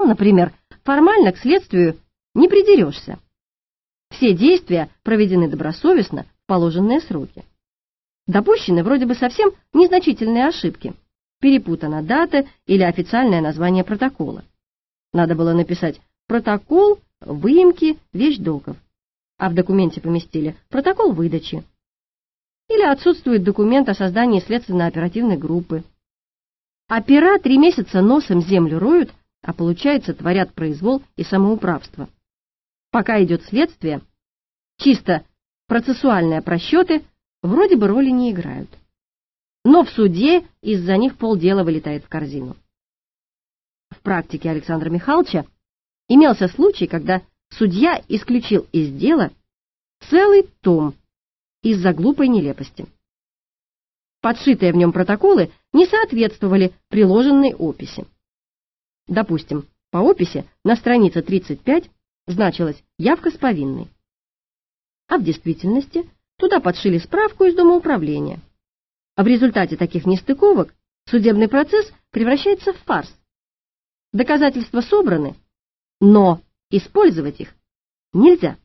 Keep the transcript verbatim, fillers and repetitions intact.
Ну, например, формально к следствию не придерешься. Все действия проведены добросовестно в положенные сроки. Допущены вроде бы совсем незначительные ошибки. Перепутана дата или официальное название протокола. Надо было написать «протокол выемки вещдоков», а в документе поместили «протокол выдачи». Или отсутствует документ о создании следственно-оперативной группы. Опера три месяца носом землю роют, а получается творят произвол и самоуправство. Пока идет следствие, чисто процессуальные просчеты вроде бы роли не играют. Но в суде из-за них полдела вылетает в корзину. В практике Александра Михайловича имелся случай, когда судья исключил из дела целый том из-за глупой нелепости. Подшитые в нем протоколы не соответствовали приложенной описи. Допустим, по описи на странице тридцать пять значилась явка с повинной. А в действительности туда подшили справку из дома управления. А в результате таких нестыковок судебный процесс превращается в фарс. Доказательства собраны, но использовать их нельзя.